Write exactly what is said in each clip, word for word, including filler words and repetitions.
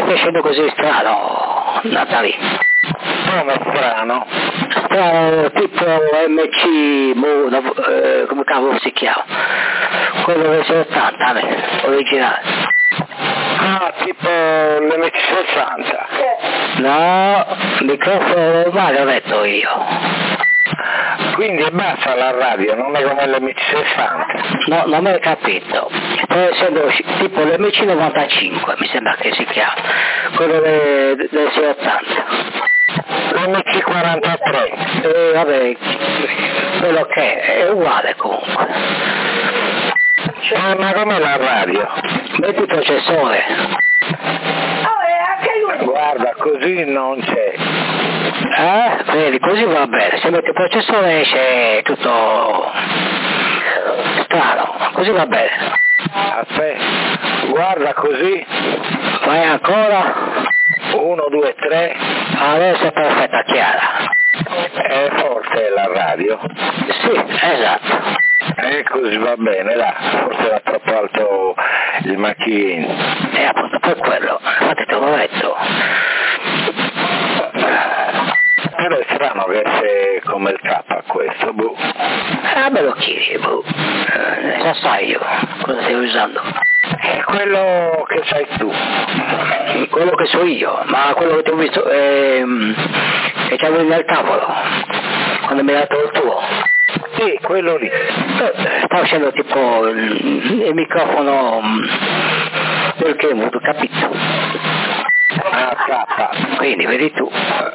facendo così strano, Natali? Come strano? Strano, tipo M C, boh, no, eh, come cavolo si chiama? Quello del settanta, originale. Ah, tipo l'M C sessanta? No, microfono normale ho detto io. Quindi è bassa la radio, non è come l'M C sessanta? No, non mi hai capito. Sto essendo tipo l'M C novantacinque, mi sembra che si chiama, quello del, del sei ottanta. L'M C quarantatré? Eh, vabbè, quello che è, è uguale comunque. Eh, ma com'è la radio? Metti il processore. Guarda, così non c'è. Eh? Vedi, così va bene. Se metti il processore esce tutto strano, così va bene. Aspetta, guarda così. Vai ancora. Uno, due, tre. Adesso è perfetta, chiara. È forte la radio? Sì, esatto. E così va bene, là. Forse era troppo alto il macchino. E appunto per quello, infatti te l'ho detto. Però è strano che sia come il K questo, boh. Ah, me lo chiedi, boh. Eh, già sai io cosa stai usando. È quello che sai tu. Quello che so io, ma quello che ti ho visto, ehm, che c'avevi nel tavolo, quando mi hai dato il tuo. Sì, quello lì. Eh, sta uscendo tipo il, il microfono del Kenwood, capito? Ah, K. Quindi vedi tu.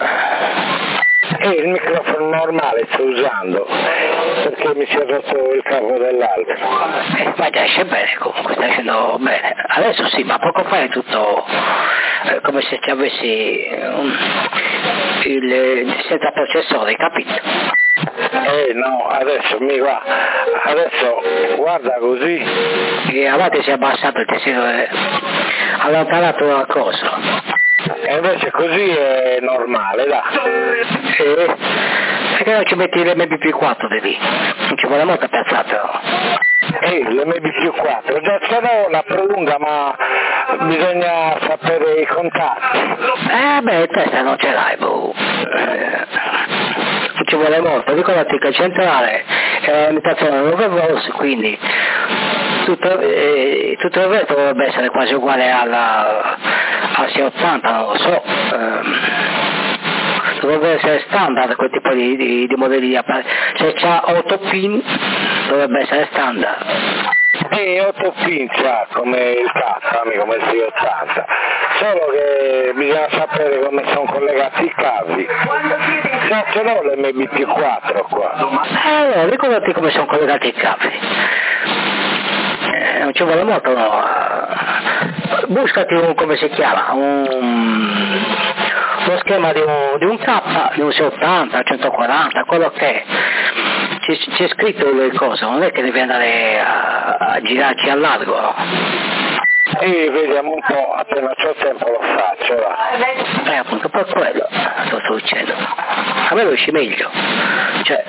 E il microfono normale sto usando, perché mi si è rotto il cavo dell'altro. Eh, ma già esce bene comunque, stai facendo bene. Adesso sì, ma poco fa è tutto eh, come se ci avessi um, il, il senza processore, capito? Eh no, adesso mi va, adesso guarda così. E avanti si è abbassato, ti sei eh, allontanato la cosa. E invece così è normale, dai. Eh, perché non ci metti l'M B P quattro di lì? Non ci vuole molta piazzata. Eh, l'M B più quattro, già ce l'ho la prolunga, ma bisogna sapere i contatti. Eh beh, testa non ce l'hai, boh. Eh, non ci vuole molto, ricordati che il centrale è la limitazione nove volt, quindi tutto, eh, tutto il resto dovrebbe essere quasi uguale alla, al sei ottanta, non lo so. Eh, dovrebbe essere standard quel tipo di, di, di modelli di apparecchi. Se c'ha otto pin dovrebbe essere standard. E otto pin c'ha come il K, come il sei ottanta, solo che bisogna sapere come sono collegati i cavi. Già ce l'ho l'M B più quattro qua. Allora, ricordati come sono collegati i cavi. Eh, non ci vuole molto, no. Buscati un, come si chiama, un, uno schema di un, di un K, di un sei ottanta, centoquaranta, quello che è. C'è, c'è scritto le cose, non è che devi andare a, a girarci a largo, no? E vediamo un po', appena c'ho tempo lo faccio, va. Eh, appunto per quello lo sto dicendo. A me lo esce meglio. Cioè...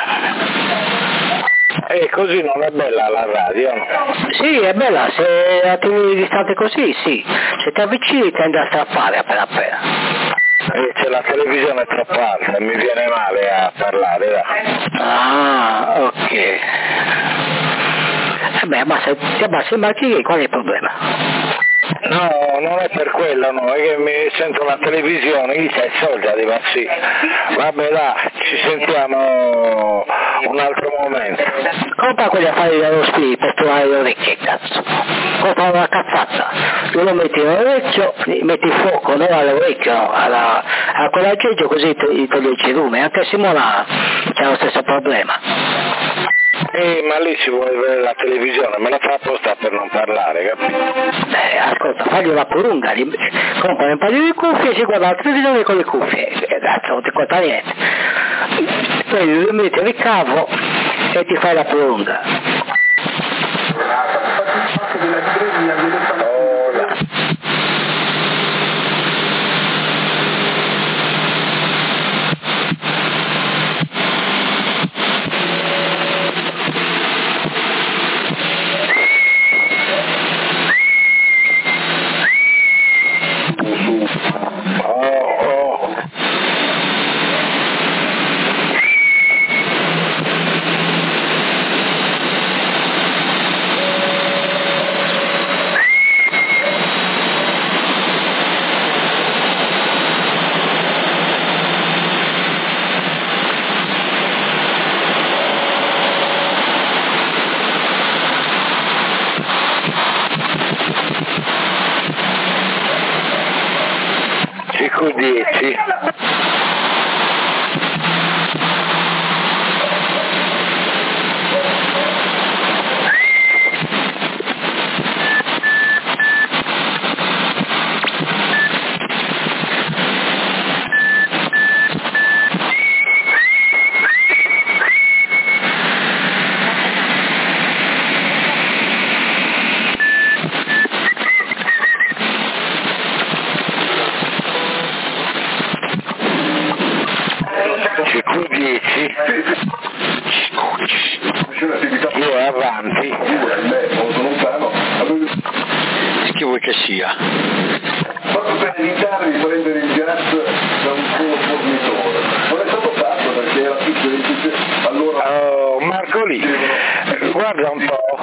E così non è bella la radio, no? Sì, è bella, se la tieni distante così, sì. Se ti avvicini tende a strappare appena appena. E c'è la televisione troppo alta, mi viene male a parlare, dai. Ah, ok. Eh beh, ma se ti abbassi il marchino, qual è il problema? No, non è per quello, no, è che mi sento la televisione, gli sei soldi, ma sì. Vabbè, là, ci sentiamo un altro momento. Compra quegli affari dello spirito per trovare le orecchie, cazzo. Compra una cazzata. Tu lo metti nell'orecchio, metti il fuoco, non all'orecchio, no, alla, a quell'aggeggio così ti togli il cerume. Anche Simona c'ha lo stesso problema. Eh, ma lì si vuole vedere la televisione, me la fa apposta per non parlare, capito? Eh, ascolta, fagli una purunga, compra un paio di cuffie e si guarda la televisione con le cuffie, eh, cazzo, non ti conta niente. Poi lo metti il cavo e ti fai la purunga. Q dieci. C Q dieci. Io avanti. E chi vuoi che sia? Proprio per evitare di prendere il gas da un solo fornitore. Non è stato fatto perché era più semplice. Allora... Oh, Marco lì, guarda un po'.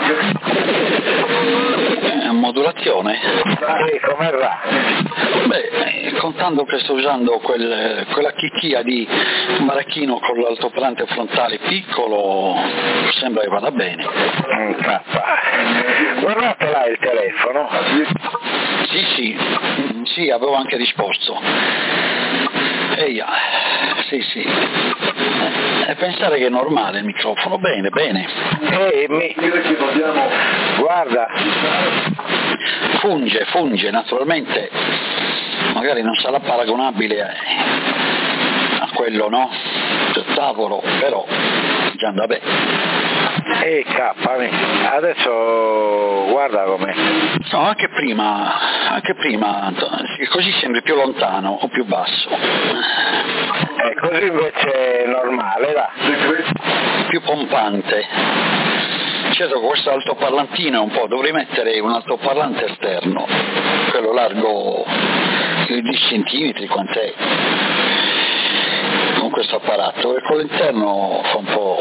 È modulazione? Sì, come va? Beh, contando che sto usando quel, quella chicchia di maracchino con l'altoparlante frontale piccolo, sembra che vada bene. Mm, guardate là il telefono. Sì, sì, sì, avevo anche risposto. Eia, sì, sì. E pensare che è normale il microfono, bene, bene. Eh, mi... Guarda. Funge, funge, naturalmente, magari non sarà paragonabile a quello, no? Del tavolo, però già anda bene. E K, adesso guarda com'è. No, anche prima, anche prima, così sembri più lontano o più basso. E così invece è normale, va. Più pompante. Certo, questo altoparlantino un po', dovrei mettere un altoparlante esterno, quello largo dieci centimetri, quant'è? Con questo apparato, e con l'interno fa un po'...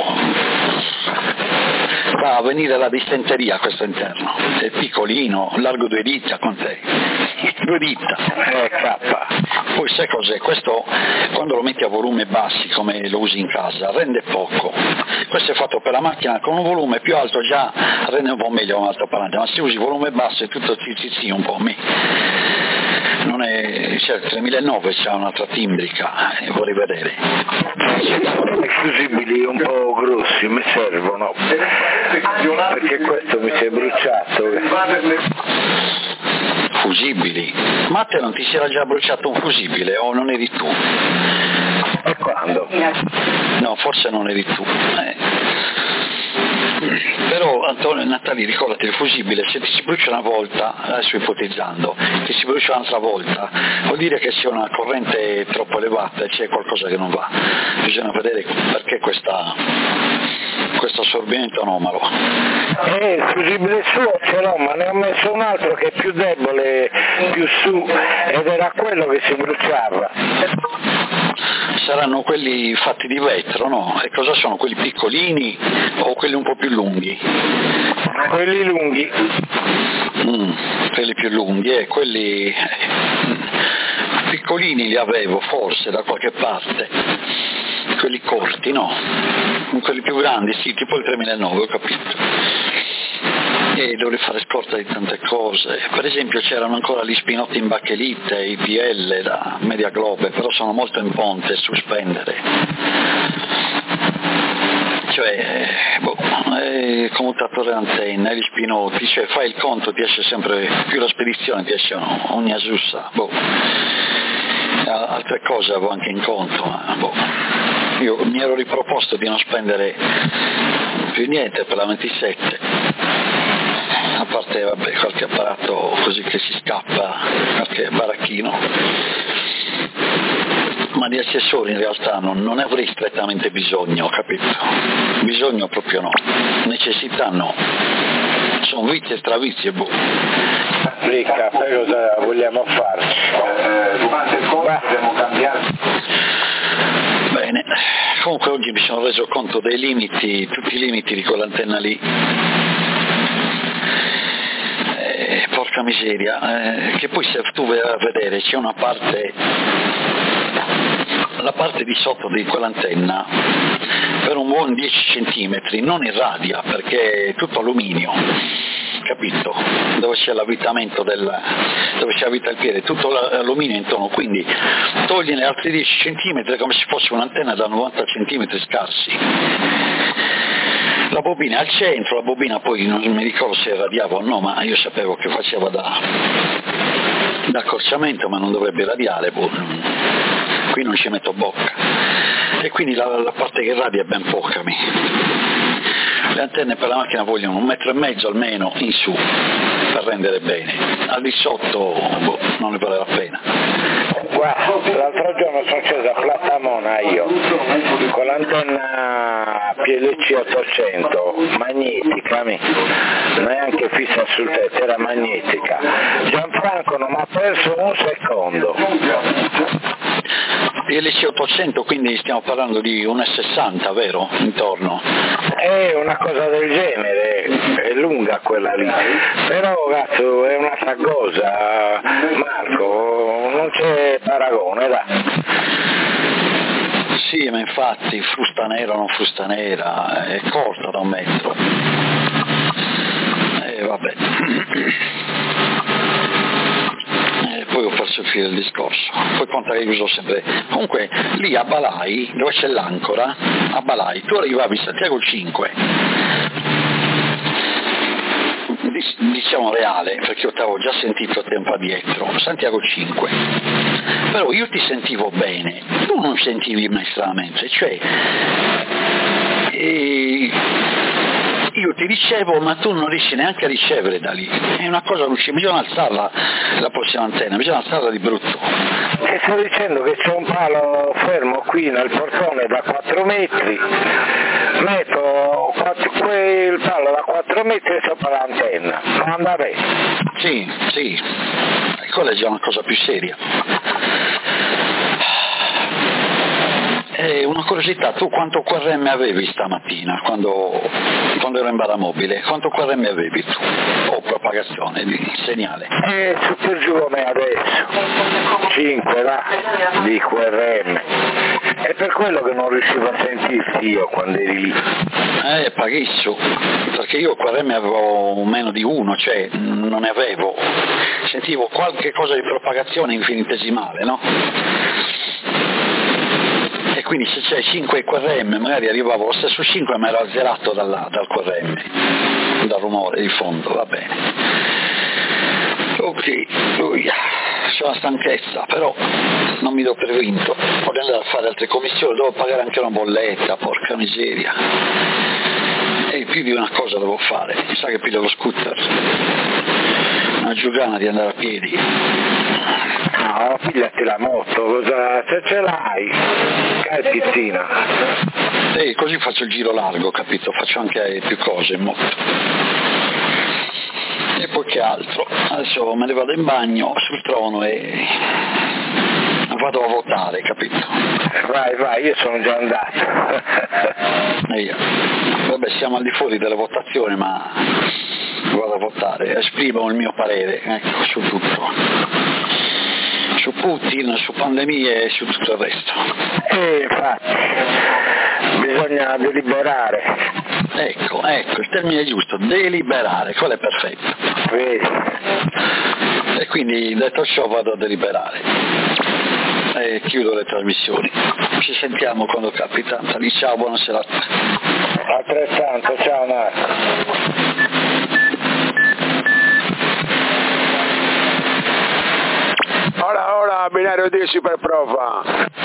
va a venire la dissenteria questo interno, è piccolino, largo due dita, quant'è? Due dita. Eh, K. Poi sai cos'è? Questo quando lo metti a volume bassi come lo usi in casa rende poco. Questo è fatto per la macchina con un volume più alto, già rende un po' meglio un altoparlante, ma se usi volume basso è tutto zizi un po' me. Non è, cioè, il tremilanove c'ha un'altra timbrica, eh, vorrei vedere. I fusibili un po' grossi mi servono, perché questo mi si è bruciato. Fusibili? Ma a te non ti si era già bruciato un fusibile o non eri tu? E quando? No, forse non eri tu. Eh. Però Antonio Natali, ricordati, il fusibile, se ti si brucia una volta, adesso ipotizzando, ti si brucia un'altra volta, vuol dire che sia una corrente troppo elevata e c'è qualcosa che non va. Bisogna vedere perché questa, questo assorbimento anomalo. Eh, il fusibile suo ce l'ho, ma ne ho messo un altro che è più debole, più su, ed era quello che si bruciava. Saranno quelli fatti di vetro, no? E cosa sono? Quelli piccolini o quelli un po' più lunghi? Quelli lunghi. Mm, quelli più lunghi, e eh, quelli piccolini li avevo forse da qualche parte, quelli corti, no? Quelli più grandi, sì, tipo il tremilanove, ho capito. E dovrei fare scorta di tante cose, per esempio c'erano ancora gli spinotti in bachelite, i P L da Media Globe, però sono molto in ponte su spendere, cioè boh, eh, commutatore antenna, gli spinotti, cioè fai il conto, ti esce sempre più la spedizione, ti esce ogni asussa, boh. Altre cose avevo anche in conto, ma boh. Io mi ero riproposto di non spendere più niente per la ventisette, a parte vabbè, qualche apparato così che si scappa, qualche baracchino, ma di accessori in realtà non, non ne avrei strettamente bisogno, capito? Bisogno proprio no, necessità no, sono vizi e stravizi e boh. Ricca, poi cosa vogliamo fare? Eh, durante il corso dobbiamo cambiare. Bene, comunque oggi mi sono reso conto dei limiti, tutti i limiti di quell'antenna lì. Eh, porca miseria, eh, che poi se tu vai a vedere c'è una parte la parte di sotto di quell'antenna per un buon dieci centimetri non irradia perché è tutto alluminio, capito? Dove c'è l'avvitamento del, dove c'è avvita il piede, tutto l'alluminio intorno, quindi togliene altri dieci centimetri come se fosse un'antenna da novanta centimetri scarsi. La bobina al centro, la bobina poi non mi ricordo se irradiava o no, ma io sapevo che faceva da, da accorciamento, ma non dovrebbe irradiare, boh, qui non ci metto bocca, e quindi la, la parte che irradia è ben poca. Mi. Le antenne per la macchina vogliono un metro e mezzo almeno in su per rendere bene, al di sotto boh, non ne vale la pena. Guarda, l'altro giorno sono sceso a Platamona io con l'antenna P L C ottocento magnetica, neanche fissa sul tetto, era magnetica. Gianfranco non mi ha perso un secondo. P L C ottocento, quindi stiamo parlando di uno virgola sessanta, vero? Intorno. È una cosa del genere, è lunga quella lì, però cazzo è una sagosa, Marco, non c'è paragone, dai. Sì, ma infatti frusta nera o non frusta nera, è corta da un metro. E vabbè. E poi ho perso il filo del discorso. Poi conta che uso sempre. Comunque lì a Balai, dove c'è l'ancora, a Balai, tu arrivavi a Santiago cinque. Diciamo reale, perché io t'avevo già sentito tempo addietro, Santiago cinque, però io ti sentivo bene, tu non sentivi me stranamente, cioè e io ti ricevo ma tu non riesci neanche a ricevere da lì, è una cosa luce, bisogna alzarla la prossima antenna, bisogna alzarla di brutto. E sto dicendo che c'è un palo fermo qui nel portone da quattro metri, metto quattro, quel palo da quattro metri sopra l'antenna, non andrà bene. Sì, sì, e quella è già una cosa più seria. E una curiosità, tu quanto Q R M avevi stamattina quando, quando ero in baramobile? Quanto Q R M avevi tu? O propagazione di segnale? E su per giù come adesso, cinque là, di Q R M. È per quello che non riuscivo a sentirti io quando eri lì. Eh, paghissimo, perché io Q R M avevo meno di uno, cioè non ne avevo, sentivo qualche cosa di propagazione infinitesimale, no? E quindi se c'è cinque Q R M magari arrivavo lo stesso cinque ma ero azzerato dalla, dal Q R M, dal rumore di fondo, va bene. Ok, uh, c'è una stanchezza, però non mi do per vinto, voglio andare a fare altre commissioni, devo pagare anche una bolletta, porca miseria. E più di una cosa devo fare, mi sa che piglio lo scooter, una giugana di andare a piedi. No, pigliati la moto, cosa, se ce l'hai, calzittina. E così faccio il giro largo, capito? Faccio anche più cose in moto. E poi che altro? Adesso me ne vado in bagno sul trono e vado a votare, capito? Vai, vai, io sono già andato. E io. Vabbè, siamo al di fuori delle votazioni, ma vado a votare, esprimo il mio parere, ecco, su tutto. Su Putin, su pandemie e su tutto il resto. E infatti, bisogna deliberare. Ecco, ecco, il termine giusto, deliberare, quello è perfetto. Vedi. E quindi detto ciò vado a deliberare. E chiudo le trasmissioni. Ci sentiamo quando capita. Ciao, buona serata. Altrettanto, ciao Marco. Ora, ora, binario dieci per prova.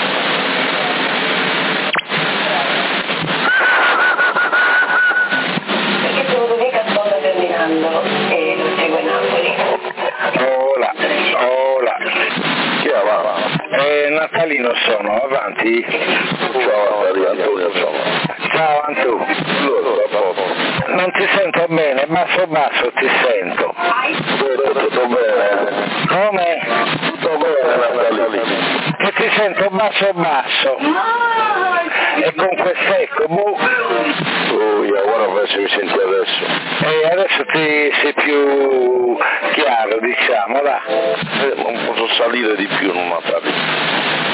Perché sono così che sto terminando e lo seguo in Napoli. Hola, hola. Chi è? Va, va. Eh, Natalino sono, avanti. Ciao Antonio, Antonio sono. Ciao Antu. Allora, proprio. Non ti sento bene, basso basso ti sento. Tutto, tutto bene. Come? Tutto bene Natalino. Che ti sento basso basso. E con quest'eco, boh. Oh, io ora se mi senti adesso. E adesso ti sei più chiaro, diciamo, va. Eh, non posso salire di più, non Natalino.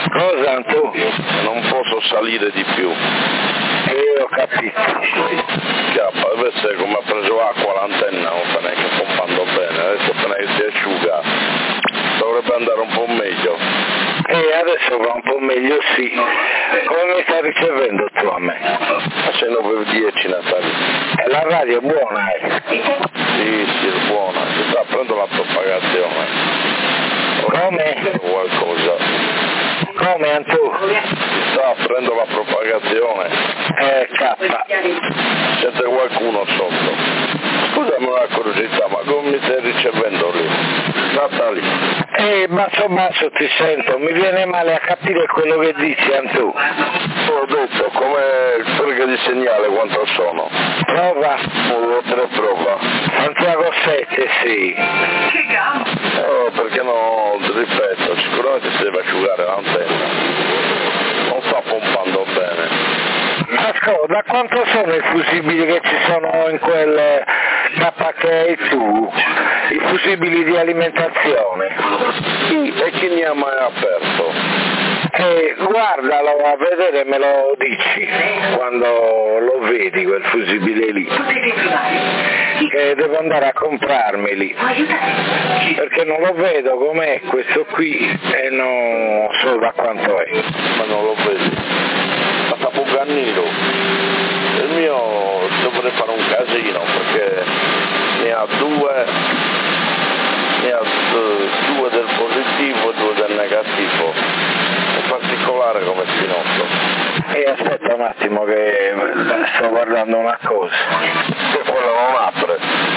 Cosa tu? Non posso salire di più. Eh, ho capito. Chiappa, deve essere come ha preso acqua l'antenna, non sta neanche pompando bene, adesso appena che si asciuga dovrebbe andare un po' meglio. Eh, adesso va un po' meglio, sì. Come mi sta ricevendo tu a me? Ma sei nove dieci Natale. E la radio è buona, eh? Sì, sì, è buona, si sta prendendo la propagazione. Come? Qualcosa. Come, Antù? Si sta aprendo la propagazione. Eh, cappa. Sente qualcuno sotto. Scusami una curiosità, ma come mi stai ricevendo lì? Stata lì. Eh, basso basso ti sento, mi viene male a capire quello che dici, Antù. Ho detto, come perché di segnale quanto sono? Prova. uno, tre, prova. Santiago sette, sì. No, perché no, ripeto, sicuramente si deve asciugare l'antenna. Non sta pompando bene. Ascolta, da quanto sono i fusibili che ci sono in quel K che hai tu? I fusibili di alimentazione? Sì, e chi ne ha mai aperto? Eh, guardalo a vedere e me lo dici quando lo vedi quel fusibile lì, che devo andare a comprarmeli perché non lo vedo com'è questo qui e non so da quanto è. Ma non lo vedi? Ma sta bucannino. Il mio dovrei fare un casino perché ne ha due, ne ha due del positivo e due del negativo. Particolare come spinotto. E aspetta un attimo che sto guardando una cosa. Che quello non apre.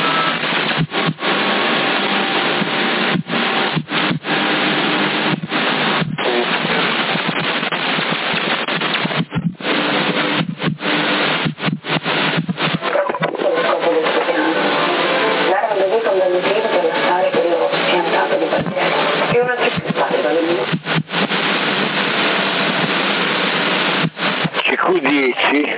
C Q dieci?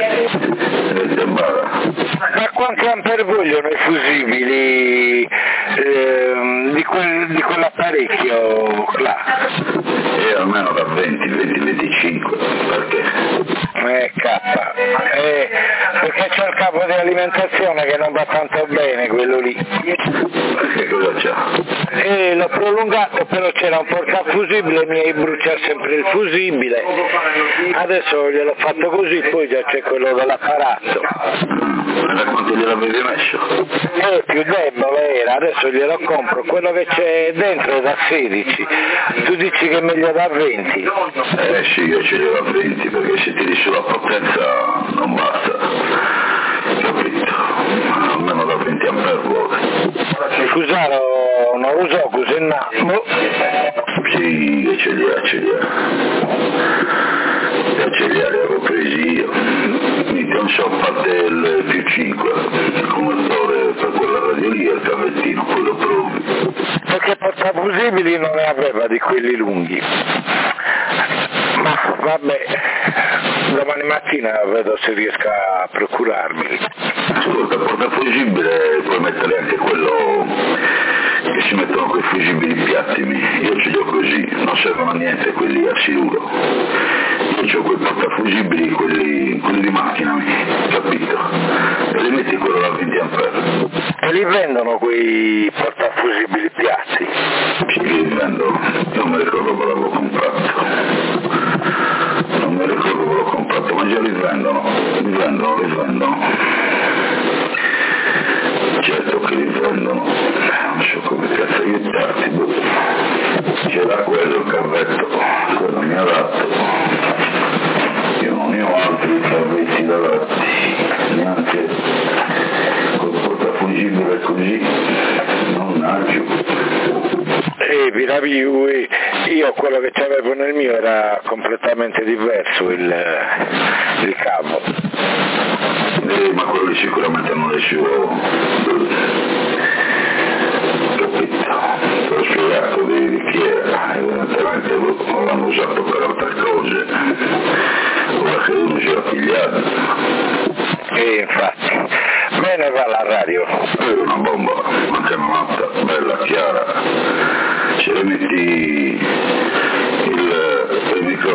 Ma quanti ampere vogliono i fusibili eh, di, quel, di quell'apparecchio là? E almeno da venti, venti, venticinque, perché? Eh, K, eh, perché c'è il capo di alimentazione che non va tanto bene quello lì. Perché cosa c'ha? Eh, l'ho prolungato, però c'era un portafusibile, mi brucia sempre il fusibile, adesso gliel'ho fatto così, poi già c'è quello dell'apparato. E da quanto gliel'avevi messo? Eh, più debole era, adesso glielo compro, quello che c'è dentro è da sedici, tu dici che è meglio da venti? Eh sì, io ce l'ho da venti, perché se tiri sulla potenza non basta, capito? Almeno da venti ampere vuole. Scusate, non lo so, così no. Sì, ce li ha, ce li ha. Ce li ha, li avevo presi io. Mi non so, a parte il più cinque, il convertore per quella radio lì, il cavettino, quello provi. Perché portafusibili non ne aveva di quelli lunghi. Ma vabbè, domani mattina vedo se riesco a procurarmeli. Ascolta, portafusibile puoi mettere anche quello che si mettono quei fusibili piattimi, io ce li ho così, non servono a niente quelli a siluro, io ho quei portafusibili, quelli, quelli di macchina, capito? E li metti quello da venti ampere. E li vendono quei portafusibili piatti? Sì, li vendono, non mi ricordo che l'avevo comprato, non mi ricordo che l'ho comprato, ma già li vendono, li vendono, li vendono. Certo che li vendono, non so come cazzo aiutarti, boh. C'era quello il cavetto, quello mi ha dato, io non ne ho altri cavetti davanti, neanche col portafusibile così, non naggio. Eh, Piraviu, io quello che c'avevo nel mio era completamente diverso il, il cavo. Eh, ma quello lì sicuramente non è suo, capito? Te l'ho spiegato di, di chi era, evidentemente lo l'hanno usato per altre cose, ora che uno si è pigliato. E infatti, bene va la radio. È una bomba, anche matta, bella, chiara, se le metti il, il microfono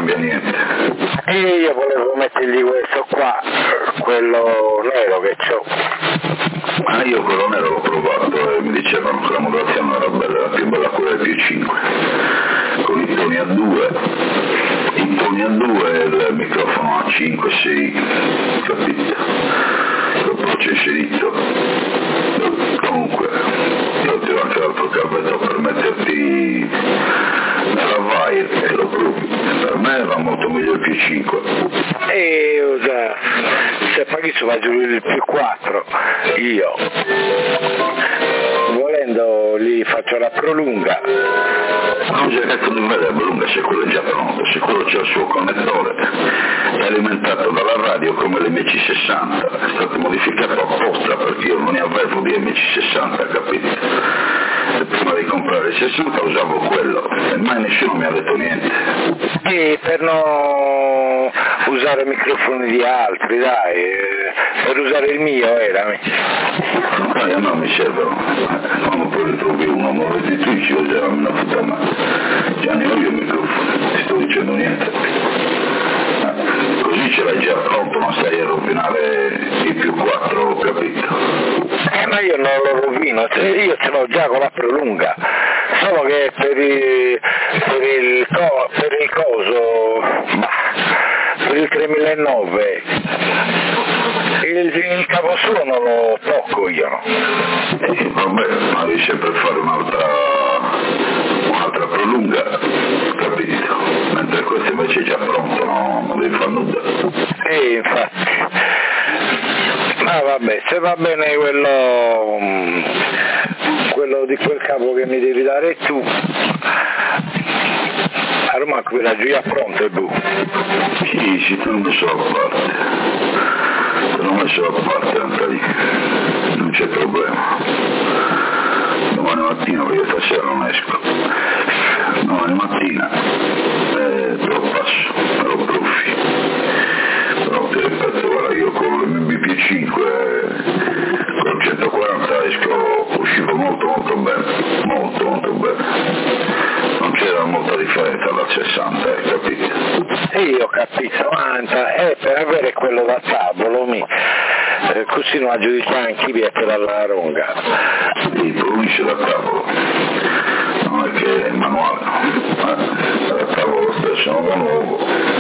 cambia niente. E io volevo mettergli questo qua, quello nero che c'ho. Ma io quello nero l'ho provato e mi dicevano che la modulazione era bella, era più bella quella del più cinque, con i toni a due, i toni a due e il microfono a cinque, sei, capito? Dopo c'è inserito. Comunque, io ti ho anche l'altro cavetto per metterti nella wire e lo provi. Per me va molto meglio il più cinque. E usa, se paghi su va giù il più quattro, io volendo gli faccio la prolunga. Non c'è cazzo di vedere la prolunga se quello è già pronto, se quello c'è il suo connettore, è alimentato dalla radio come l'M C sessanta, è stato modificato apposta perché io non ne avevo di M C sessanta, capito? E prima di comprare il sessanta usavo quello e mai nessuno mi ha detto niente. E per non usare microfoni di altri, dai, per usare il mio era. Dai, a me mi servono, quando poi ne trovi uno nuovo di Twitch io già una puttana, già ne ho io il microfono, ti sto dicendo niente. Così ce l'hai già pronto, non stai a rovinare i più quattro, capito? Eh ma io non lo rovino, io ce l'ho già con la prolunga, solo che per il, per il, co, per il coso, bah, per il tremilanove, il, il caposuono lo tocco io, no? Eh, vabbè, ma devi sempre fare un'altra, un'altra prolunga, capito? Mentre questo invece è già pronto, no? Non devi fare nulla. E infatti, ma vabbè, se va bene quello, quello di quel capo che mi devi dare tu, a Roma quella giù è pronto e bu. Sì, sì, te l'ho messo a parte, te l'ho messo a parte anche lì, non c'è problema. Domani mattina, perché stasera non esco, domani mattina eh, te lo passo, te lo proffi. Però ti ripeto, guarda, io con l'M B P cinque, con il centoquaranta esco, uscivo molto molto bene, molto molto bene. Non c'era molta differenza dal sessanta, hai capito? E io ho capito, Anta, è per avere quello da tavolo, mi, eh, così non aggiudichiamo anche i vietti dalla ronga. Sì, produce da tavolo, non è che è manuale, eh, da tavolo lo stesso, non è nuovo,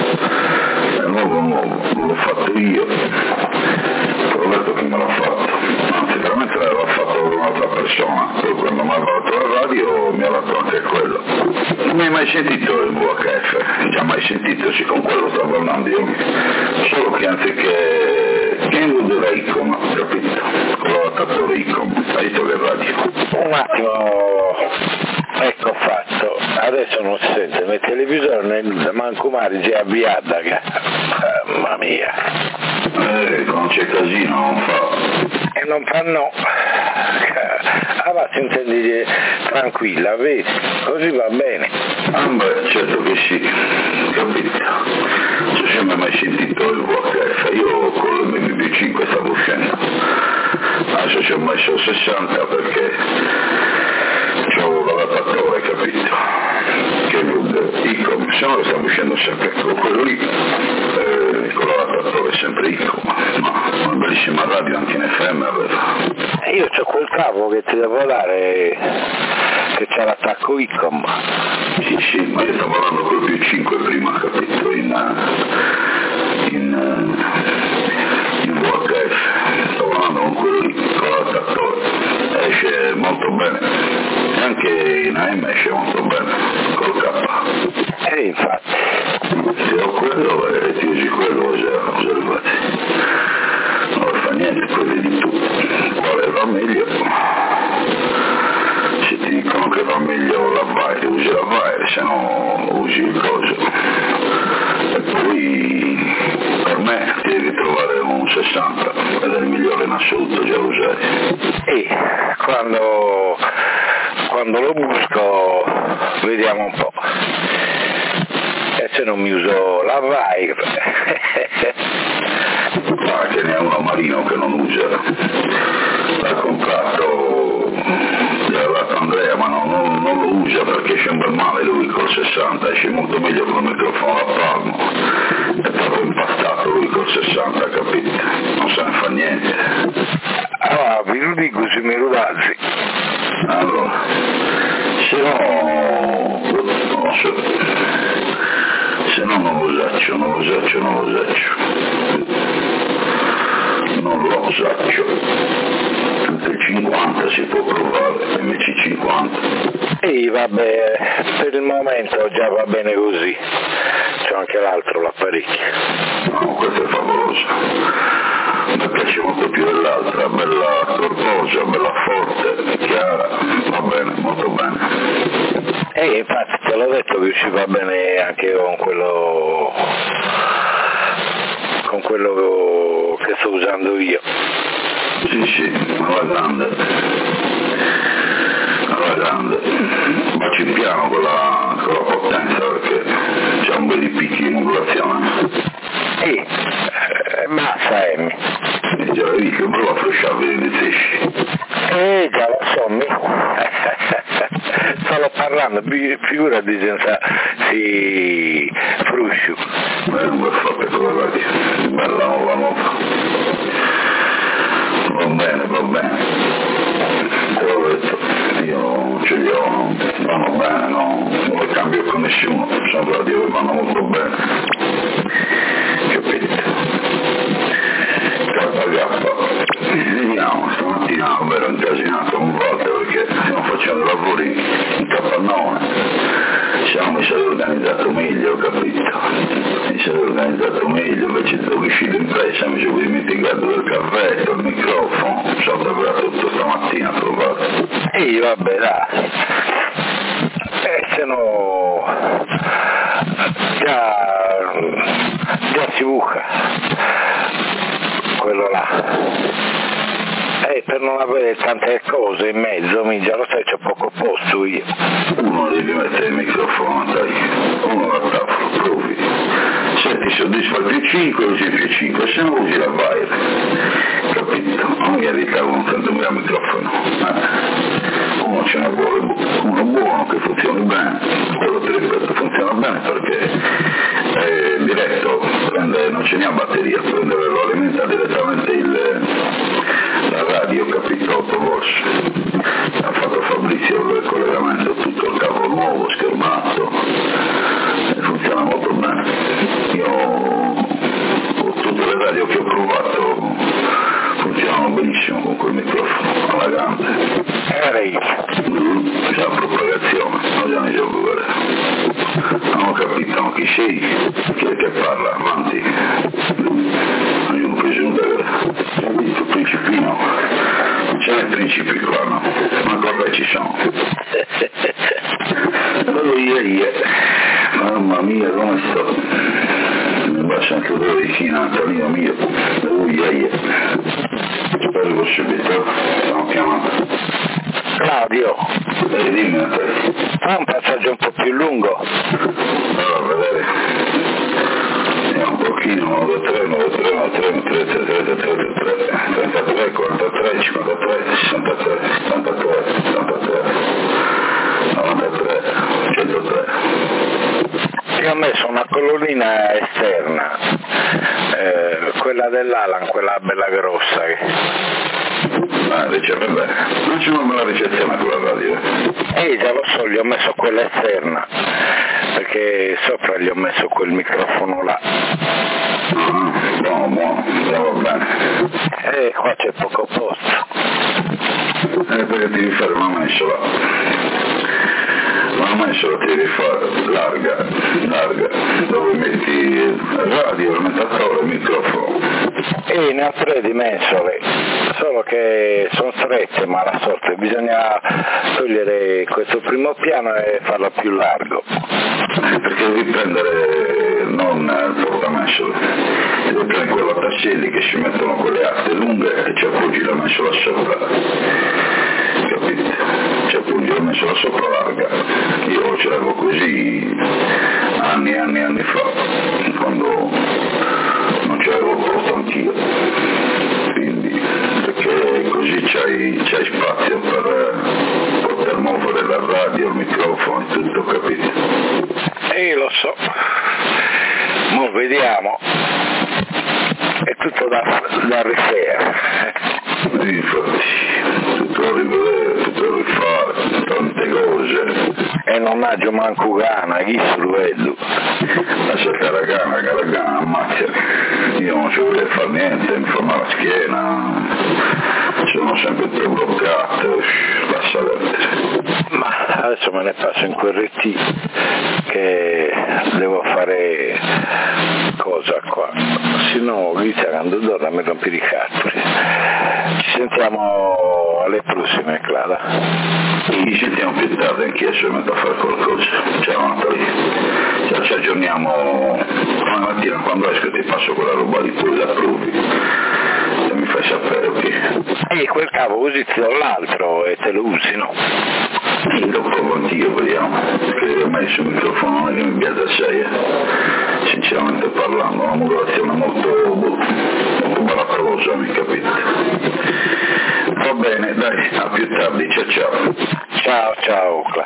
è nuovo nuovo, l'ho fatto io, l'ho detto che me l'ha fatto, anzi veramente l'aveva fatto un'altra persona, poi quando mi ha dato la radio mi ha dato anche quello. Non mi hai mai sentito il V H F? Già mai sentito, sì, con quello stavo andando io, solo che anziché Kenwood era Icom, capito? Con l'adattatore Icom, hai visto che radio? Un attimo, ecco fatto, adesso non si sente, nel televisore nel manco mare già avviata, che mamma mia. Eh, non c'è casino, non fa. E non fa no. Allora si intendi tranquilla, vedi? Così va bene. Ah beh, certo che sì, capito. Non so se mi hai mai sentito il V H F, io con l'M B cinque stavo uscendo. Adesso ci ho messo il sessanta perché c'ho l'adattatore, capito? Che è Icom, se no stiamo uscendo sempre con quello lì, eh, con l'adattatore sempre Icom, ma una bellissima radio anche in F M aveva. Io c'ho quel cavo che ti devo dare, che c'ha l'attacco Icom. Sì, sì, ma io stavo parlando col più cinque prima, capito, in, in, in V H F, stavo parlando con quello lì, con l'adattatore, esce molto bene, e anche in A M esce molto bene, col K. E infatti. Se ho quello e ti usi quello, cosa lo fai? Non fa niente, poi vedi tu quale va meglio. Se ti dicono che va meglio la Wire, usi la Wire, se no usi il coso. E poi per me devi trovare un sessanta, ed è il migliore in assoluto, già lo sai. E quando, quando lo busco vediamo un po'. E se non mi uso la Wire. Ah, ce n'è uno Marino che non usa, l'ha comprato, l'ha dato Andrea, ma non, non, non lo usa perché che esce un bel male lui col sessanta, esce molto meglio con un microfono a palmo, è proprio impastato lui col sessanta, capito? Non se ne fa niente. Allora, vi lo dico se mi rudazzi. Allora, se no, non so, se no non lo saccio, non lo saccio, non lo saccio, non lo saccio, anche il cinquanta si può provare, M C cinquanta. Ehi, vabbè, per il momento già va bene così, c'è anche l'altro, l'apparecchio. No, questo è favoloso. Mi piace molto più dell'altra, bella corposa, bella forte, chiara, va bene, molto bene. E infatti te l'ho detto che ci va bene anche con quello con quello che sto usando io. Sì, sì, alla grande, alla grande, baci piano con la, con la potenza perché c'è un bel di picchi di modulazione. Sì, eh, basta Emmy. E già vedi che prova a frusciarvi le desci. Eh già lo so, mi... stavo parlando, figurati senza si fruscio. Beh, non vuoi fare con la radio, bella nuova nuova. Va bene, va bene. Te l'ho detto, io non ce li ho, vanno bene, no, non le cambio con nessuno, sono radio che vanno molto bene. Capito? K K. Vediamo, stamattina mi ero incasinato un volte perché stiamo facendo lavori in K nove, siamo mi sono organizzato meglio, capito? Mi sono organizzato meglio, invece di uscire in pressa mi sono dimenticato del caffetto, il microfono, sono lavorato tutto stamattina a trovare. Ehi vabbè dai, eh, se no già, già si buca quello là. Eh, per non avere tante cose in mezzo, mi già lo sai, c'è poco posto io. Uno devi mettere il microfono, dai, uno la tavola, provi. Se ti soddisfa il più cinque, usi il più cinque, se no usi la Bayer. Capito? Non mi evitavo un duemila microfono. Eh. Uno ce ne vuole, uno buono che funzioni bene, quello ti ripeto funziona bene perché è diretto, prende, non ce n'è a batteria, prende, lo alimenta direttamente il, la radio, capito, otto volts. Ha fatto Fabrizio il collegamento, tutto il cavo nuovo, schermato, e funziona molto bene. Io tutte le radio che ho provato funzionano benissimo con quel microfono, alla grande. Ehi, mm, c'è la propagazione, non già ne so vedere. Non ho capito, no, chi sei? Chi è che parla? Avanti. Non io non presunto che hai detto principino. Non c'è il principi qua, no? Ma cosa ci sono? Quello ieri, mamma mia, come sto? Mi basta anche quello di China, Antonio mio. Lui ieri. Spero subito, sono chiamato. Claudio, E dimmi a te. fa un passaggio un po' più lungo. Allora, a vedere. Vediamo un pochino, novantatré, novantatré, novantatré, novantatré, trentatré, trentatré, quarantatré, cinquantatré, sessantatré, settantatré, settantatré, novantatré, centotré. Io ho messo una colonnina esterna, eh, quella dell'Alan, quella bella grossa. Che... Ma riceve bene. Non c'è una bella ricezione con la radio. Eh già lo so, gli ho messo quella esterna, perché sopra gli ho messo quel microfono là. Ah, buono, buono, va bene. E eh, qua c'è poco posto. Eh, perché devi fare una mensola. Una mensola ti devi fare larga, larga, dove metti il radio, il mettatore, il microfono. E ne ho tre di mensole, solo che sono strette, ma la sorte, bisogna togliere questo primo piano e farlo più largo. Eh, perché devi prendere non il portamensole, devi prendere quella tasselli che si mettono con le aste lunghe e ci appoggi la mensola sopra. Capito? Ci appoggi la mensola sopra larga. Io ce l'avevo così anni e anni e anni fa, quando non c'avevo posto anch'io. Quindi, perché così c'hai, c'hai spazio per poter muovere la radio, il microfoni, tutto capito? Eh, lo so. Mo vediamo. È tutto da, da rifare. Infatti, tutto da rivedere, tutto da rifare, tante cose. E non ha già manco gana, chi struello? Lascia stare gana, che la gana ammazza. Io non ci volevo fare niente, mi fa male la schiena, sono sempre più bloccato, lascia perdere. Ma adesso me ne passo in quel retì che devo fare cosa qua, se no Ghita quando dorme mi rompi i cazzi. Ci sentiamo alle prossime, Clara. Ci sentiamo più tardi, anch'io mi metto a fare qualcosa. Ciao Natalia. Ciao, ci aggiorniamo domani mattina quando esco, ti passo quella roba di cui la provi e mi fai sapere, ok? E quel cavo così ti do l'altro e te lo usi, no? Sì, lo provo anch'io, vediamo, perché ormai sul microfono non è che mi piace assai, eh. Sinceramente parlando, una modulazione molto, molto baraccolosa, mi capite? Va bene, dai, a più tardi, ciao ciao. Ciao, ciao, Cla.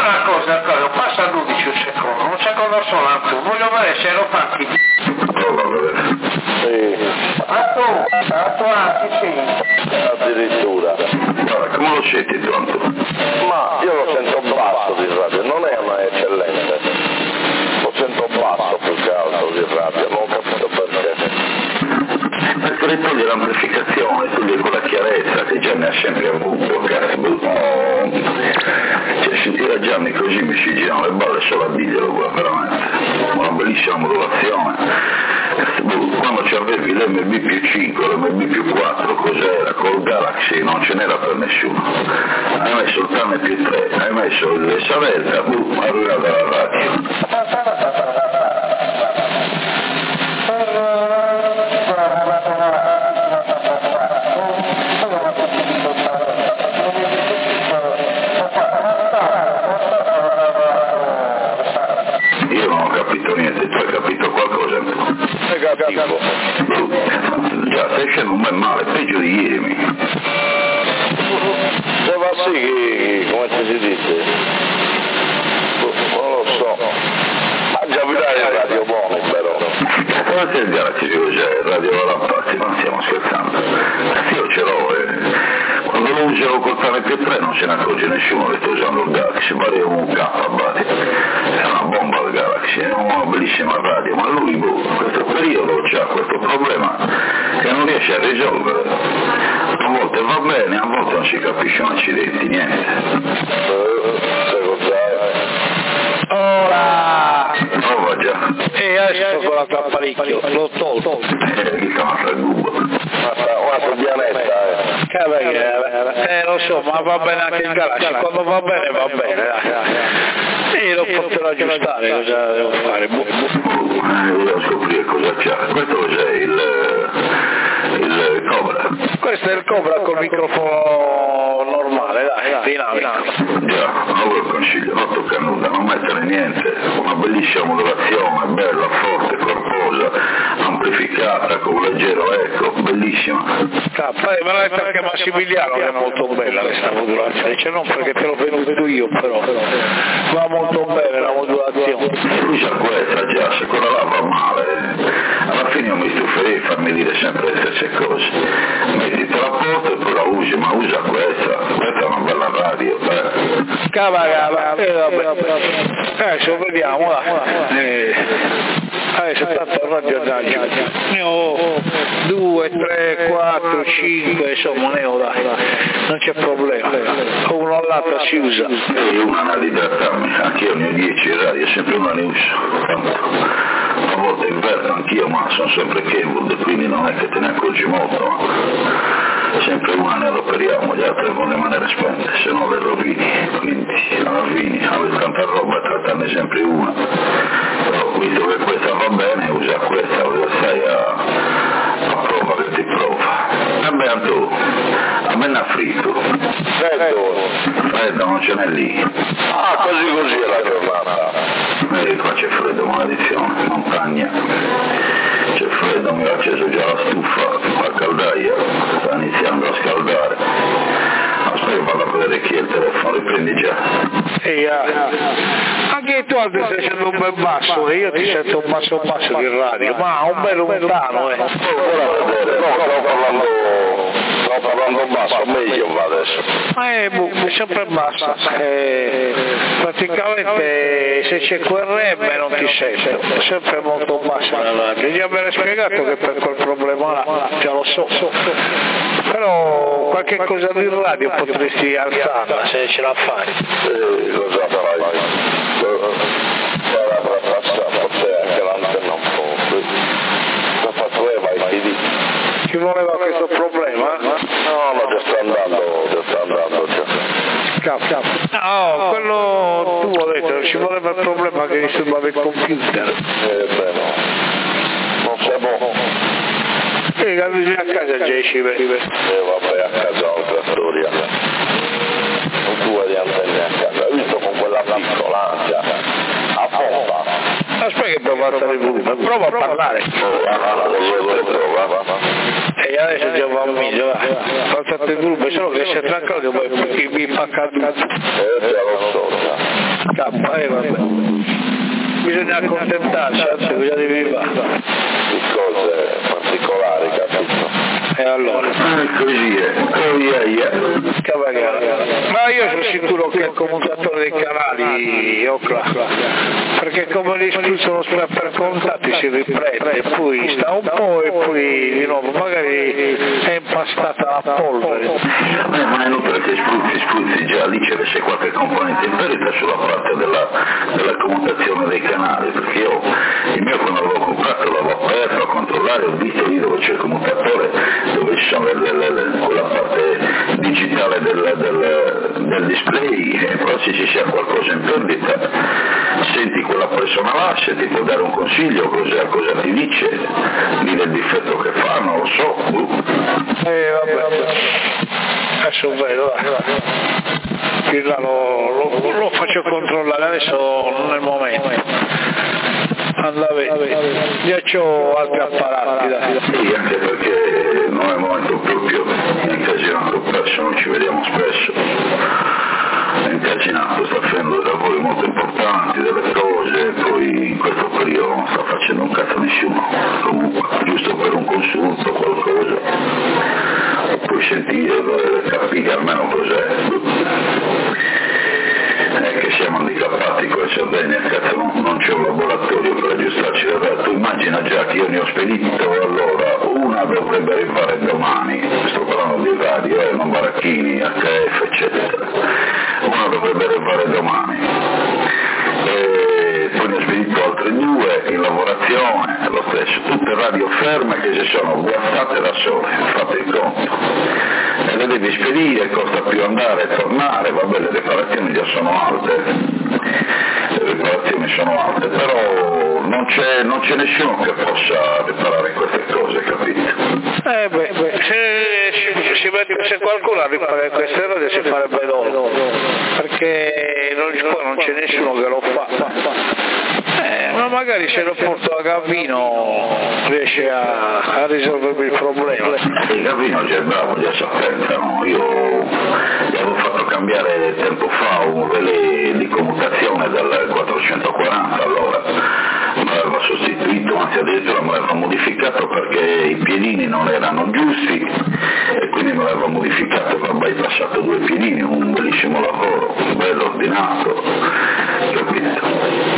Prova Sì. A tu, a tu anche sì. Addirittura. Allora, come lo senti tanto? Ma io lo sento basso di radio, non è una eccellente. Lo sento basso più che altro di radio, non ho capito perché. Perché le toglie l'amplificazione, toglie quella chiarezza che Gianni ha sempre avuto, cazzo. Oh. Cioè, sentire Gianni così mi si girano le balle solo a dirglielo, guarda, veramente. Una bellissima modulazione. Quando ci avevi l'M B più cinque, l'M B più quattro, cos'era? Col Galaxy non ce n'era per nessuno. Hai messo il Tane più tre, hai messo il Savelta, boom, arrivava la radio. Io non ho capito niente, tu hai capito qualcosa? Negativo. Già, stai scendo un bel male, peggio di ieri. Mi. Se va sì che, come si dice? Non lo so. Ma già vedrai il radio buono però. Guarda il Galaxy c'è il radio Lampazzi, non stiamo scherzando. Io ce l'ho e quando lo uso col Tane più tre non se ne accorge nessuno che sto usando il Galaxy, pare un K, bate. È una bomba il Galaxy, è una bellissima radio, ma lui boh, in questo periodo c'ha questo problema che non riesce a risolvere. A volte va bene, a volte non si capisce un accidenti, niente. Ora! Oh, va già. E adesso con l'apparecchio, l'ho tolto. Eh, chi chiama il Google? Una sobbianetta, eh. Cavaliere, eh lo so, ma va bene anche il Galaxy, quando va bene va bene, dai. Io lo potrò aggiustare, cosa devo fare? Boh. Eh, volevo scoprire cosa c'ha. Questo cos'è il, il Cobra? Questo è il Cobra col microfono normale, dai, dinamico. Già, ma voi consiglio, non toccare nulla, non mettere niente, una bellissima modulazione, bella, forte, corposa, amplificata, con leggero eco, bellissima. Ah, me l'ha detto anche Massimiliano che è molto bella questa modulazione, cioè non perché te l'ho venuto io però, va molto bene la modulazione. Usa questa già, se quella là va male, alla fine io mi stuferei di farmi dire sempre le stesse cose. Mettiti la porta e poi la usi, ma usa questa, questa è una bella radio, beh. Cava, cava, eh, vabbè. Adesso vediamo, là. Eh, adesso tanto radio radio. Ne ho due, tre, quattro, cinque, insomma ne ho dai, non c'è problema. Uno all'altro si usa. Io una da idratarmi, anche io ne ho dieci radio, sempre una ne uso. Tanto. A volte inverto anch'io, ma sono sempre Kenwood, quindi non è che te ne accorgi molto. Sempre una ne adoperiamo, gli altri con le mani spente, se no le rovini, quindi alla fine avevo tanta roba e trattarne sempre una. Però visto che questa va bene, usa questa, stai a, a prova che ti prova. E beh, tu, a me ne ha fritto. Freddo. Freddo non ce n'è lì. Ah, così così è la giornata. Vedi, qua c'è freddo, maledizione, montagna. C'è freddo, mi ha acceso già la stufa, la caldaia, sta iniziando a scaldare. Aspetta che vado a vedere chi è il telefono, riprendi già. E, uh, anche tu ti stai sentendo un bel basso, e io ti sento un basso basso di radio, ma un bel lontano, eh. Ora a vedere, no, stavo parlando, stavo parlando basso, meglio va adesso. Eh, boh, è sempre bassa. Eh, praticamente se c'è quel rem non ti sento, è sempre molto bassa la radio. Gli avrei spiegato che per quel problema là, già lo so, so. Però qualche cosa di radio potresti alzarla se ce la fai. Eh, cosa farai? Sarà per passare, forse anche l'antenna un po'. Cosa fatto è, vai, ti dico. Ci voleva questo problema? No, ma già sta andando, già sta andando, già. Cap, cap. No, quello tu ho detto, ci voleva il problema che disturbava il computer. Eh, beh, no. Non c'è buono. E la vicino a casa già ci vede. Eh, vabbè, a casa ho altra storia. Ho due di antenne a casa. Ho visto con quella piccola, già. A pompa. Aspetta che provo a alzare il volume, prova a parlare. E adesso già va un mese, va. Ho alzato il volume, solo che sei tranquillo che poi mi fa cadere. Eh, già lo so, già. Cappa, eh, vabbè. bisogna accontentarsi, anzi cosa devi fare? Di cose particolari, capito? E allora? Così è, così è, ma io sono sicuro che il commutatore dei canali, Ocla, perché come li spruzzano per contatti si riprende, e poi sta un po' e poi di nuovo magari è impastata la polvere. Eh, ma è inutile che spruzzi, spruzzi già, lì c'è se qualche componente in perdita sulla parte della, della commutazione dei canali, perché io il mio quando l'avevo comprato l'avevo aperto a controllare, ho visto lì dove c'è il commutatore, dove ci sono le, le, le, quella parte digitale del, del, del display, e poi se ci sia qualcosa in perdita senti quella persona là, se ti può dare un consiglio, cosa, cosa ti dice, dire il difetto che fa, non lo so. Eh vabbè, adesso vedo, là lo, lo, lo faccio controllare, adesso non è il momento. Andava, io ho altri apparati, dai. Sì, anche perché non è il momento proprio, è incasinato presso, non ci vediamo spesso, è incasinato, sta facendo dei lavori molto importanti, delle cose, poi in questo periodo non sta facendo un cazzo nessuno, comunque, giusto per un consulto, qualcosa, o puoi sentire, capire almeno cos'è. Eh, che siamo handicappati con i cervelli, cazzo non, non c'è un laboratorio per aggiustarci la data. Tu immagina già che io ne ho spedito, allora una dovrebbe arrivare domani, sto parlando di radio, eh, non baracchini, H F eccetera, una dovrebbe arrivare domani, e poi ne ho spedito altre due in lavorazione, lo stesso, tutte radio ferme che si sono guastate da sole, fate il conto. E le devi spedire, costa più andare e tornare, vabbè le riparazioni già sono alte, le riparazioni sono alte, però non c'è, non c'è nessuno che possa riparare queste cose, capito? Eh beh, beh se, se, se, se qualcuno ripara queste cose si farebbe loro, perché non, non c'è nessuno che lo fa. Eh, ma magari se lo porto a Gavino riesce a, a risolvermi il problema. Il Gavino già è bravo, già sappente, no? Io gli avevo fatto cambiare tempo fa un relè di commutazione dal quattrocentoquaranta, allora me l'aveva sostituito, anzi addirittura me l'aveva modificato perché i piedini non erano giusti e quindi me l'aveva modificato, mi ha bypassato due piedini, un bellissimo lavoro, bello ordinato, capito?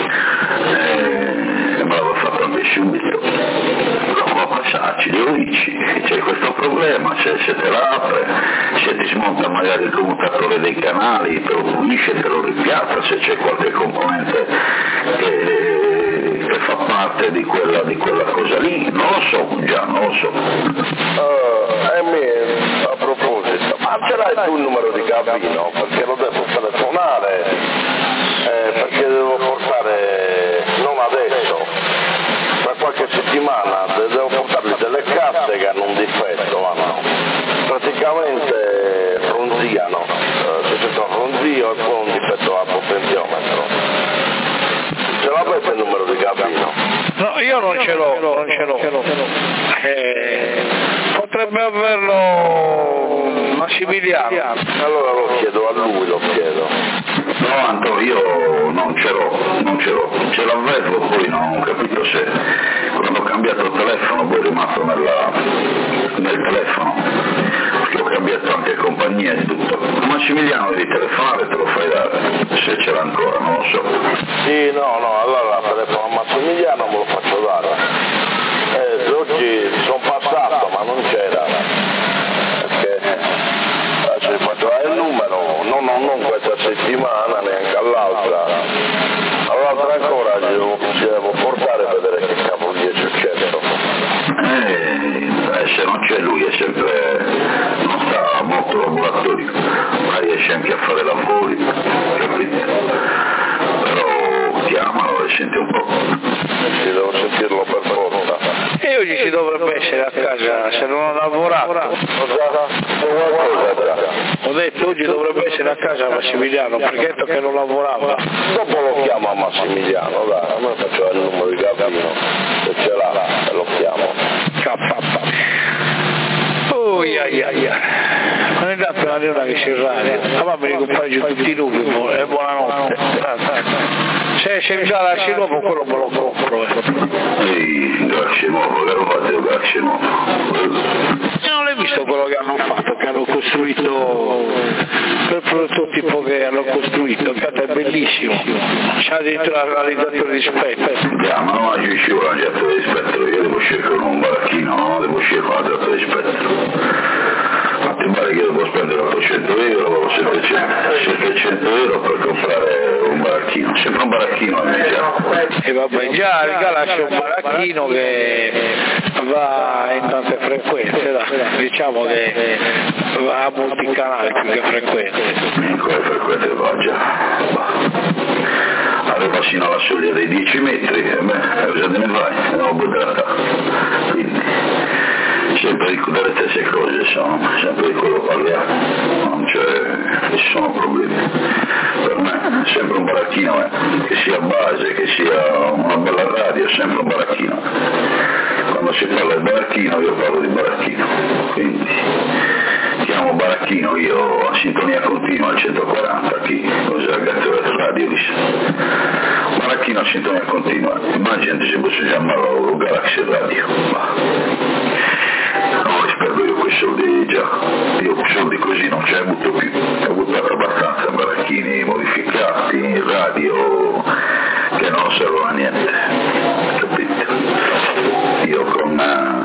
E me l'aveva fatto anche subito, prova a passarci, glielo dici, c'è questo problema, se, se te l'apre, se ti smonta magari il commutatore dei canali, te lo pulisce, te lo ripiazza, se c'è qualche componente che, che fa parte di quella, di quella cosa lì, non lo so, già non lo so. Uh, e me, a proposito, ma ce l'hai tu il numero di Gavino? Perché lo devo telefonare, eh, perché devo portare, non adesso, tra qualche settimana, devo portargli delle casse che hanno un difetto, hanno praticamente fronziano, eh, si sento fronzio e poi un difetto al potenziometro. Ce l'avete il numero di Gavino? No, io non ce l'ho, non ce l'ho. Eh, potrebbe averlo Massimiliano. Allora lo chiedo a lui, lo chiedo. No Antonio, io non ce l'ho, non ce l'ho, ce l'avevo, poi non ho capito se quando ho cambiato il telefono poi è rimasto nella, nel telefono, perché ho cambiato anche compagnia e tutto. Massimiliano devi telefonare, te lo fai dare, se ce l'ha ancora, non lo so. Sì, no, no, allora telefono a Massimiliano me lo faccio dare. Eh, oggi sono passato ma non c'era, perché adesso vi faccio dare il numero, non, non, non questa settimana neanche all'altra, all'altra ancora ci devo, ci devo portare a vedere che cavolo gli è successo. Eh, eh, se non c'è lui è sempre, non sta molto laboratorio, ma riesce anche a fare lavori, capito? Però chiamalo e senti un po'. Sì, devo sentirlo per forza. E oggi ci dovrebbe essere a casa, se non ha lavorato. Ho detto oggi dovrebbe essere a casa Massimiliano, perché ha detto che non lavorava. Dopo lo chiamo a Massimiliano, dai, a me faccio il numero di Gavino, se ce l'ha, e lo chiamo. Oh, ia, ia, ia. Non è dato una leona che si irradia. Ah, ma mi ricompagio tutti i lupi, e buonanotte. Se c'è il Galaxy nuovo quello me lo compro. Ehi, Galaxy nuovo, che lo fate il Galaxy nuovo? Io non l'hai visto quello che hanno fatto, che hanno costruito, quel prototipo che hanno costruito, che è bellissimo, c'ha dentro la realizzazione di spettro. Andiamo, no, ci ci vuole un getto di spettro, io devo scegliere un baracchino, no, devo scegliere un getto di spettro. Ma ti pare che io devo spendere ottocento euro o settecento euro per comprare un baracchino, sempre un baracchino a me già. E vabbè, già il Galaxy è un baracchino che va in tante frequenze, dai. Diciamo che va a molti canali più che frequenze. In quelle frequenze va già. Arriva fino alla soglia dei dieci metri, e beh, cosa te ne fai? Non ho buttata. Quindi, sempre di le stesse cose sono, sempre di quello parliamo, non c'è, ci sono problemi. Per me è sempre un baracchino, eh. Che sia base, che sia una bella radio, è sempre un baracchino. Quando si parla di baracchino io parlo di baracchino, quindi chiamo baracchino io a sintonia continua al centoquaranta, chi cos'è il cazzo del radio dice. Baracchino a sintonia continua, immaginate se fosse chiamarlo Galaxy Radio, ma non spendo io quei soldi già, io quei soldi così non ce ne butto più, ho buttato abbastanza baracchini modificati, radio che non servono a niente, capite? Io con,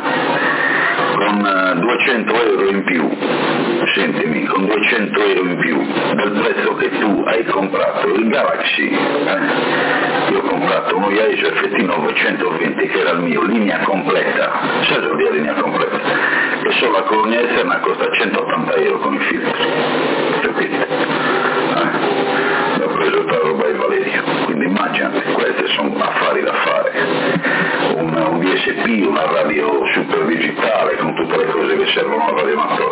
con duecento euro in più, sentimi, con duecento euro in più del prezzo che tu hai comprato il Galaxy, eh? Io ho comprato uno Yaesu F T novecentoventi che era il mio, linea completa, sai la linea completa, e solo la cornia esterna costa centottanta euro con i filtri, capite? Eh? Ho preso tutta la roba di Valerio, quindi immaginate, questi sono affari da fare, un, un D S P, una radio super digitale con tutte le cose che servono al radioamatore,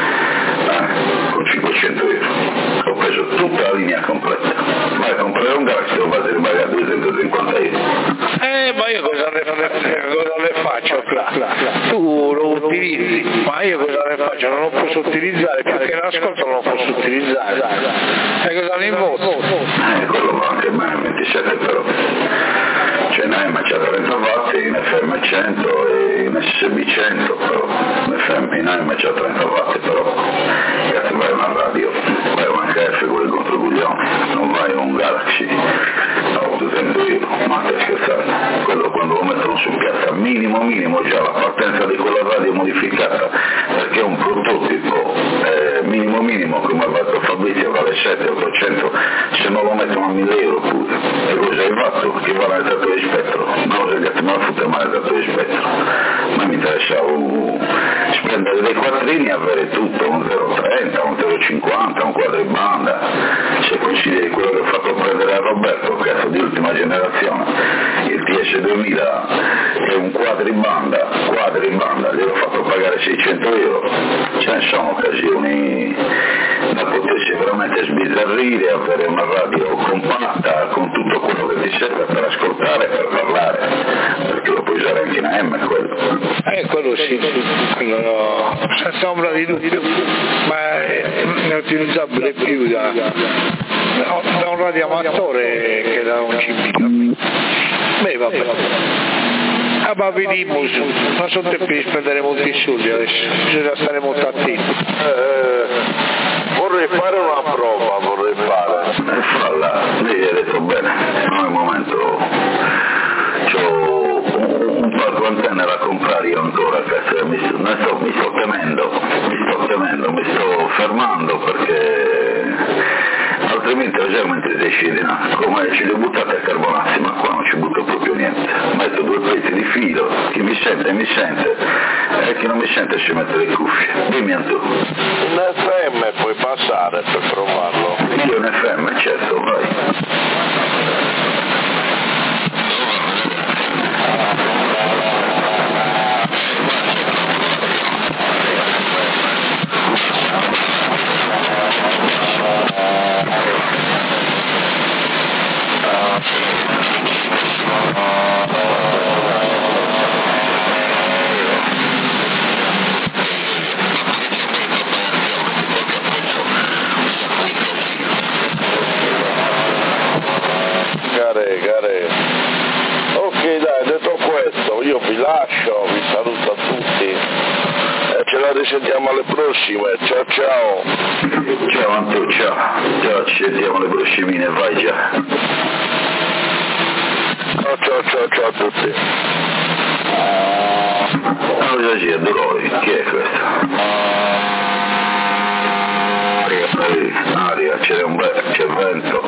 eh? Con cinquecento euro, ho preso tutta la linea completa, vai a comprare un Galaxy lo fate pagare duecentocinquanta euro. Eh, ma io cosa ne, cosa ne faccio? Tu lo utilizzi, ma io cosa ne faccio? Non lo posso utilizzare, più che l'ascolto non lo posso utilizzare. E cosa ne voto? Eh, quello va anche bene, ventisette però. Cioè in A M c'ha trenta watt, in F M cento e in S B cento però. In F M in A M c'ha trenta watt però. Cazzo vai una radio, vai un H F con il controguglione, non vai un Galaxy. No, tu sento io, ma stai scherzando? Quello quando lo mettono su piazza, minimo minimo già la partenza di quella radio modificata, perché è un prototipo, eh, minimo minimo come ha fatto Fabrizio vale sette ottocento, se non lo mettono a mille euro pure. E cosa hai fatto? Che va analizzato di spettro? Ma cosa che mi ha fatto analizzato di spettro? Ma mi interessava uh, spendere dei quattrini e avere tutto, un zero trenta, un zero cinquanta, un quadribanda, se consideri quello che ho fatto prendere a Roberto, cazzo di ultima generazione, il T S duemila è un quadribanda, quadribanda, gli ho fatto pagare seicento euro, ce ne sono occasioni da potersi veramente sbizzarrire, avere una radio compatta con tutto quello che ti serve per ascoltare e per parlare, perché lo puoi usare anche in A M quello. Eh, quello sì, quello no, senza ombra di dubbio, ma è utilizzabile più da, da un radioamatore che da un C B. Beh, vabbè. Ah, ma vediamo su, non sono tempi di spendere molti soldi adesso, bisogna stare molto attenti. Eh, vorrei fare una prova, vorrei fare. E falla, lei ha detto bene, non è il momento, c'ho un, un palco antenne da comprare io ancora, cazzo, mi sto, mi sto, mi sto temendo, mi sto temendo, mi sto fermando perché altrimenti la gente decide, no? Come ci le buttate a carbonazzi, ma qua non ci butto proprio niente, metto due pezzi di filo, chi mi sente mi sente e chi non mi sente ci mette le cuffie, dimmi tu. In F M puoi passare per provarlo? Io in F M, certo, vai. Carega. lascio, vi saluto a tutti e ce la risentiamo alle prossime, ciao ciao. Ciao Anto, ciao, ciao, ci sentiamo alle prossime, vai già. Ciao ciao ciao ciao a tutti. Allora sì, Dolori, chi è questo? Aria, aria, c'è un bel, c'è vento.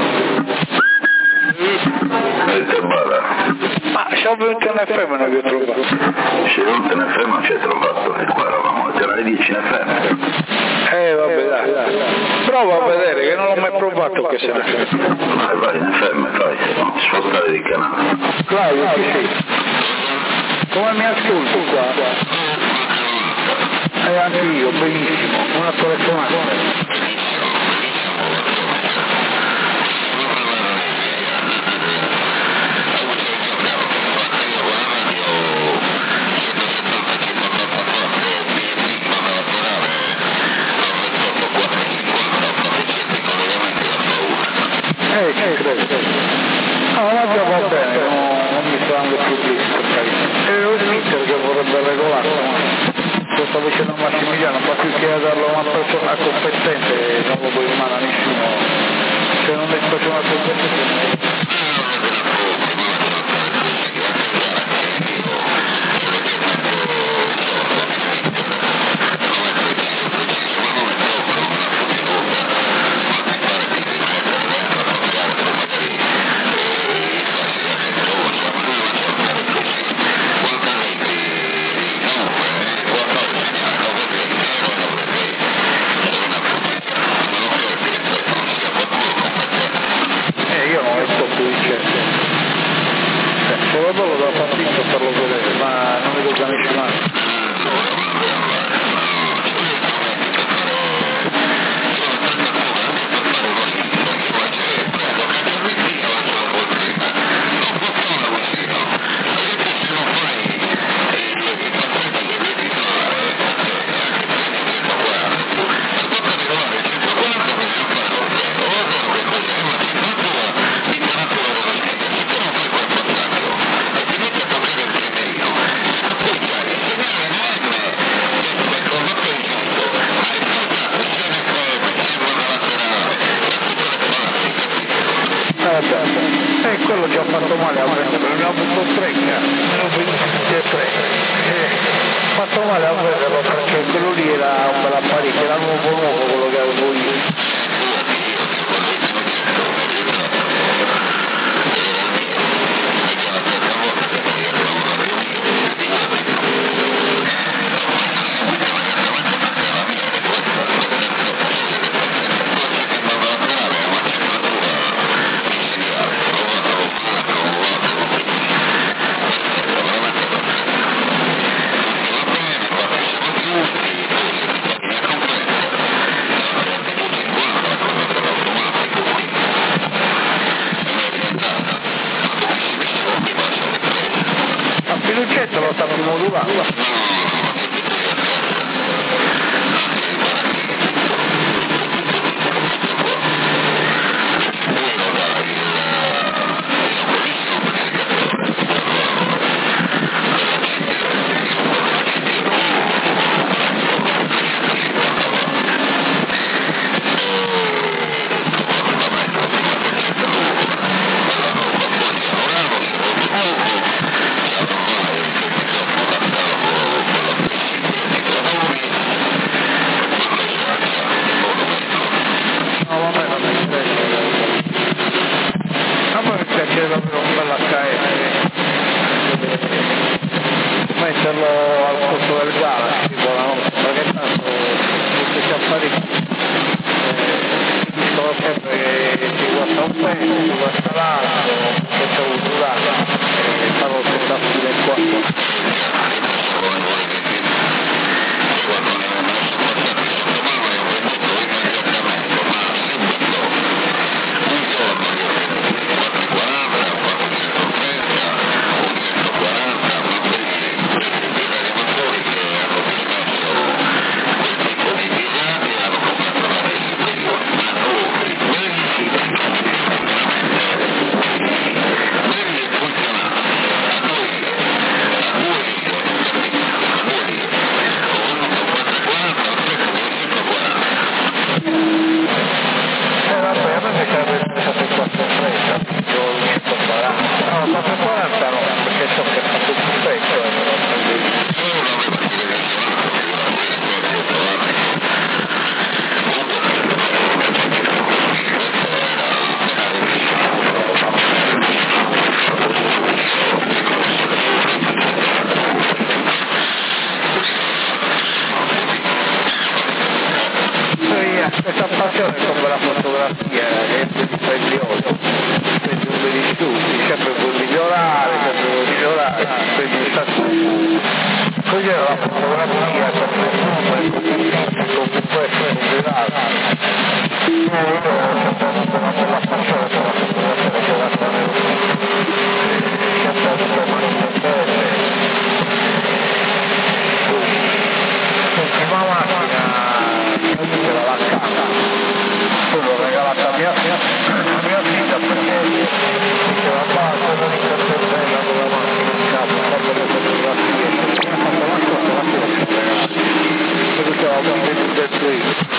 Mette bada. Ma c'è venuto in F M non vi ho trovato. C'è venuto in F M non ci hai trovato, e qua eravamo, c'era le dieci in F M. Eh vabbè dai, dai. Prova a vedere che non l'ho mai provato che se ne F M. Vai, vai in F M, fai, non spostare di canale. Claudio, chi sei? Come mi ascolti qua? Eh anche io, benissimo, una telefonata. Eh, sì, credo. Ah, ma già va bene, no, non mi saranno più visto, per carità. È lo Twitter che vorrebbe regolarlo, ma lo sto dicendo a Massimiliano, ma più che a darlo a una persona competente non lo do in mano a nessuno. Se non è persona competente... Solo da partito per lo vedere, ma non vedo da nessun altro. E eh, quello ci ha fatto male a prendere, ne ho avuto tre, ne ho avuto tre. Eh, fatto male a prenderlo perché quello lì era un bel apparecchio, era nuovo nuovo quello che avevo io. Pinuccetto lo sta modulando. quattro e quaranta no, perché so che è fatto più spesso. Questa passione come la fotografia è dispendiosa, spendi numeri studi, sempre puoi migliorare, sempre puoi migliorare, spendi un sacco. Così era la fotografia, sempre numeri, come può essere migliorata. Io ho sempre avuto una bella passione per la fotografia, che era sempre avuto una bella l'ultima macchina c'era la casa, poi l'ho regalata a mia figlia, a mia figlia perché diceva qua cosa di che bella con la macchina in casa, quando le fotografie, mi ha fatto la cosa, la figlia si è regalata, poi diceva un po' di detto io.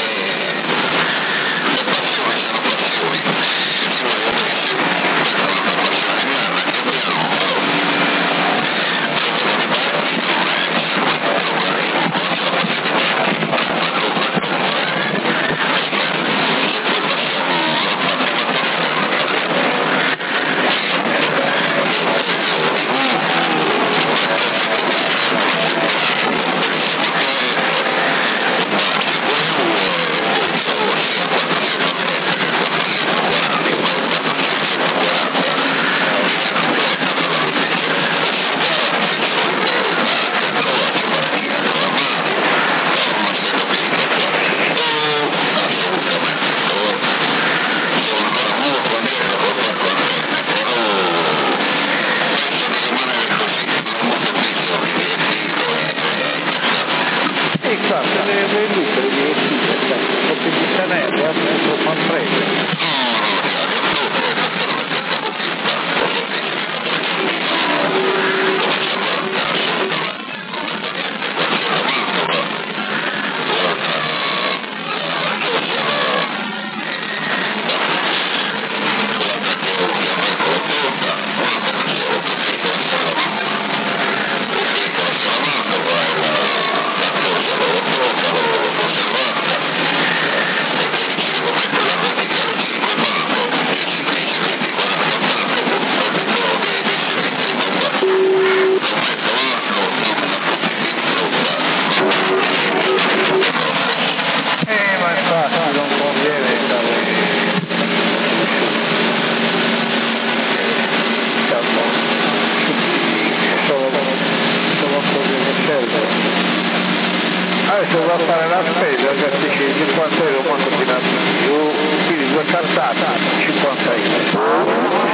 Adesso va a fare la spesa che dice cinquanta euro quanto ti dà io quindi due cazzate cinquanta euro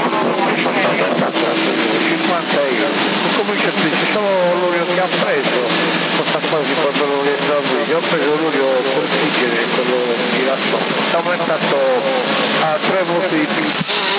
cinquanta euro comincia a dire solo l'olio che ha preso questa cosa quando lo rientro a lui ho preso l'olio portigene quello di rassone sta aumentato a tre volte di più.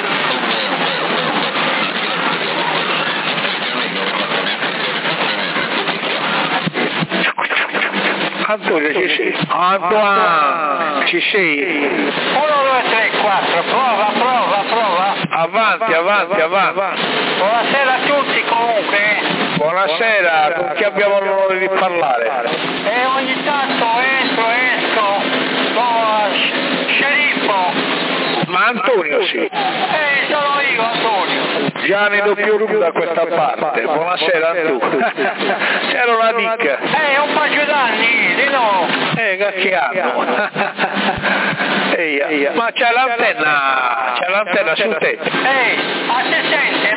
Antonio ci sei? Antonio ci sei? uno, due, tre, quattro, prova, prova, prova. Avanti, avanti, avanti. Buonasera a tutti comunque. Buonasera, con chi abbiamo l'onore di parlare? E ogni tanto entro, esco, sono sceriffo. Ma Antonio sì. Eh, sono io Antonio. Gianni doppio rum da questa parte. Buonasera Antonio. C'era una dica. Eh, un paio d'anni, di no. Eh, che hanno? Eia. Ma c'è l'antenna, c'è l'antenna sul tetto. Eh, ma si sente